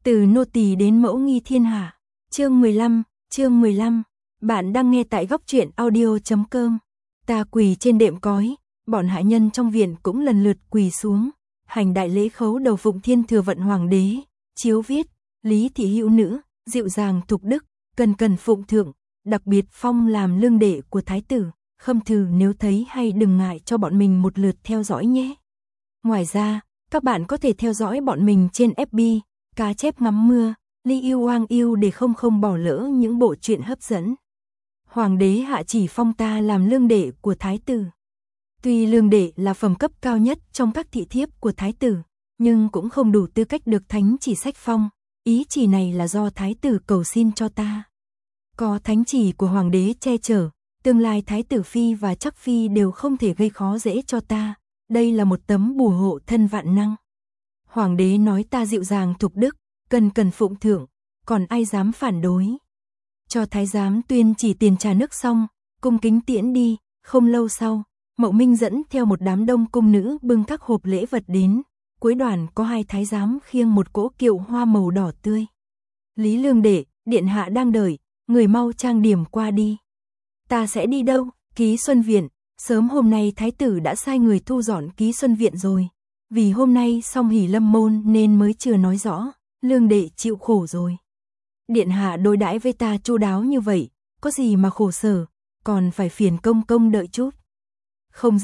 Từ nô tỳ đến mẫu nghi thiên hạ. Chương 15. Bạn đang nghe tại góc truyện audio.com. Ta quỳ trên đệm cói, bọn hạ nhân trong viện cũng lần lượt quỳ xuống, hành đại lễ khấu đầu phụng thiên thừa vận hoàng đế. Chiếu viết: Lý thị hữu nữ, dịu dàng thục đức, cần cần phụng thượng, đặc biệt phong làm lương đệ của thái tử. Khâm thư nếu thấy hay đừng ngại cho bọn mình một lượt theo dõi nhé. Ngoài ra, các bạn có thể theo dõi bọn mình trên FB, Cá chép ngắm mưa, Li yêu Hoang yêu để không bỏ lỡ những bộ truyện hấp dẫn. Hoàng đế hạ chỉ phong ta làm lương đệ của thái tử. Tuy lương đệ là phẩm cấp cao nhất trong các thị thiếp của thái tử, nhưng cũng không đủ tư cách được thánh chỉ sách phong. Ý chỉ này là do thái tử cầu xin cho ta. Có thánh chỉ của hoàng đế che chở, tương lai thái tử phi và chắc phi đều không thể gây khó dễ cho ta. Đây là một tấm bùa hộ thân vạn năng. Hoàng đế nói ta dịu dàng thục đức, cần phụng thượng, còn ai dám phản đối. Cho thái giám tuyên chỉ tiền trà nước xong, cung kính tiễn đi. Không lâu sau, Mậu Minh dẫn theo một đám đông cung nữ bưng các hộp lễ vật đến. Cuối đoàn có hai thái giám khiêng một cỗ kiệu hoa màu đỏ tươi. Lý lương đệ, điện hạ đang đợi, người mau trang điểm qua đi. Ta sẽ đi đâu? Ký Xuân Viện. Sớm hôm nay thái tử đã sai người thu dọn Ký Xuân Viện rồi. Vì hôm nay xong hỷ lâm môn nên mới chưa nói rõ. Lương đệ chịu khổ rồi. Điện hạ đối đãi với ta chu đáo như vậy, có gì mà khổ sở, còn phải phiền công đợi chút. Không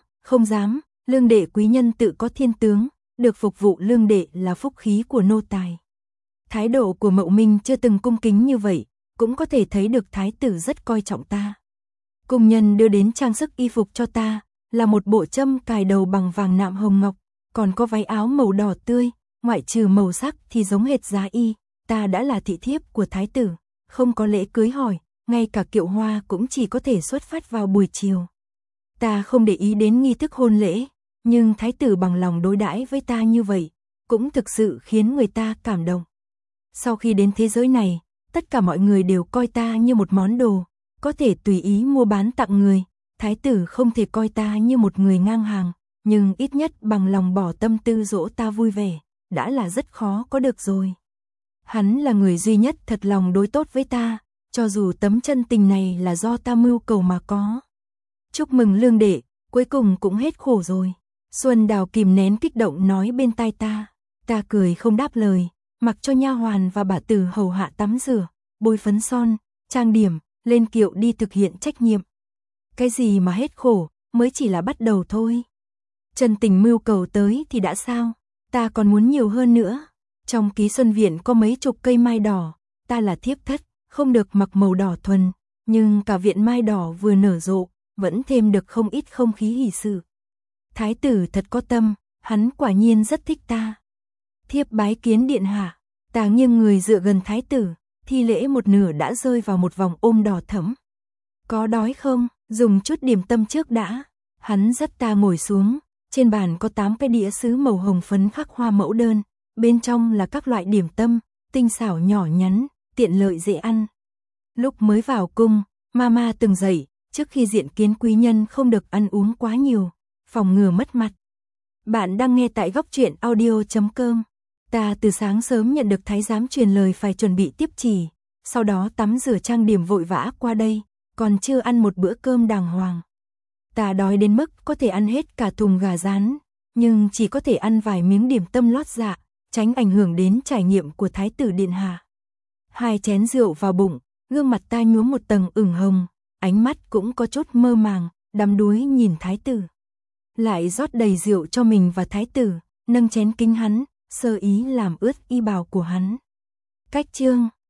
dám, lương đệ quý nhân tự có thiên tướng, được phục vụ lương đệ là phúc khí của nô tài. Thái độ của Mậu Minh chưa từng cung kính như vậy, cũng có thể thấy được thái tử rất coi trọng ta. Cung nhân đưa đến trang sức y phục cho ta, là một bộ châm cài đầu bằng vàng nạm hồng ngọc, còn có váy áo màu đỏ tươi, ngoại trừ màu sắc thì giống hệt giá y. Ta đã là thị thiếp của thái tử, không có lễ cưới hỏi, ngay cả kiệu hoa cũng chỉ có thể xuất phát vào buổi chiều. Ta không để ý đến nghi thức hôn lễ, nhưng thái tử bằng lòng đối đãi với ta như vậy, cũng thực sự khiến người ta cảm động. Sau khi đến thế giới này, tất cả mọi người đều coi ta như một món đồ, có thể tùy ý mua bán tặng người. Thái tử không thể coi ta như một người ngang hàng, nhưng ít nhất bằng lòng bỏ tâm tư dỗ ta vui vẻ, đã là rất khó có được rồi. Hắn là người duy nhất thật lòng đối tốt với ta, cho dù tấm chân tình này là do ta mưu cầu mà có. Chúc mừng lương đệ, cuối cùng cũng hết khổ rồi. Xuân Đào kìm nén kích động nói bên tai ta. Ta cười không đáp lời, mặc cho nha hoàn và bà tử hầu hạ tắm rửa, bôi phấn son, trang điểm, lên kiệu đi thực hiện trách nhiệm. Cái gì mà hết khổ, mới chỉ là bắt đầu thôi. Chân tình mưu cầu tới thì đã sao, ta còn muốn nhiều hơn nữa. Trong Ký Xuân Viện có mấy chục cây mai đỏ, ta là thiếp thất, không được mặc màu đỏ thuần, nhưng cả viện mai đỏ vừa nở rộ, vẫn thêm được không ít không khí hỷ sự. Thái tử thật có tâm, hắn quả nhiên rất thích ta. Thiếp bái kiến điện hạ. Ta nghiêng người dựa gần thái tử, thi lễ một nửa đã rơi vào một vòng ôm đỏ thẫm. Có đói không? Dùng chút điểm tâm trước đã. Hắn dắt ta ngồi xuống, trên bàn có 8 cái đĩa sứ màu hồng phấn khắc hoa mẫu đơn. Bên trong là các loại điểm tâm, tinh xảo nhỏ nhắn, tiện lợi dễ ăn. Lúc mới vào cung, mama từng dạy, trước khi diện kiến quý nhân không được ăn uống quá nhiều, phòng ngừa mất mặt. Bạn đang nghe tại góc truyện audio.com. Ta từ sáng sớm nhận được thái giám truyền lời phải chuẩn bị tiếp chỉ, sau đó tắm rửa trang điểm vội vã qua đây, còn chưa ăn một bữa cơm đàng hoàng. Ta đói đến mức có thể ăn hết cả thùng gà rán, nhưng chỉ có thể ăn vài miếng điểm tâm lót dạ, tránh ảnh hưởng đến trải nghiệm của thái tử điện hạ. 2 chén rượu vào bụng, gương mặt ta nhuốm một tầng ửng hồng, ánh mắt cũng có chút mơ màng, đắm đuối nhìn thái tử. Lại rót đầy rượu cho mình và thái tử, nâng chén kính hắn, sơ ý làm ướt y bào của hắn. Cách chương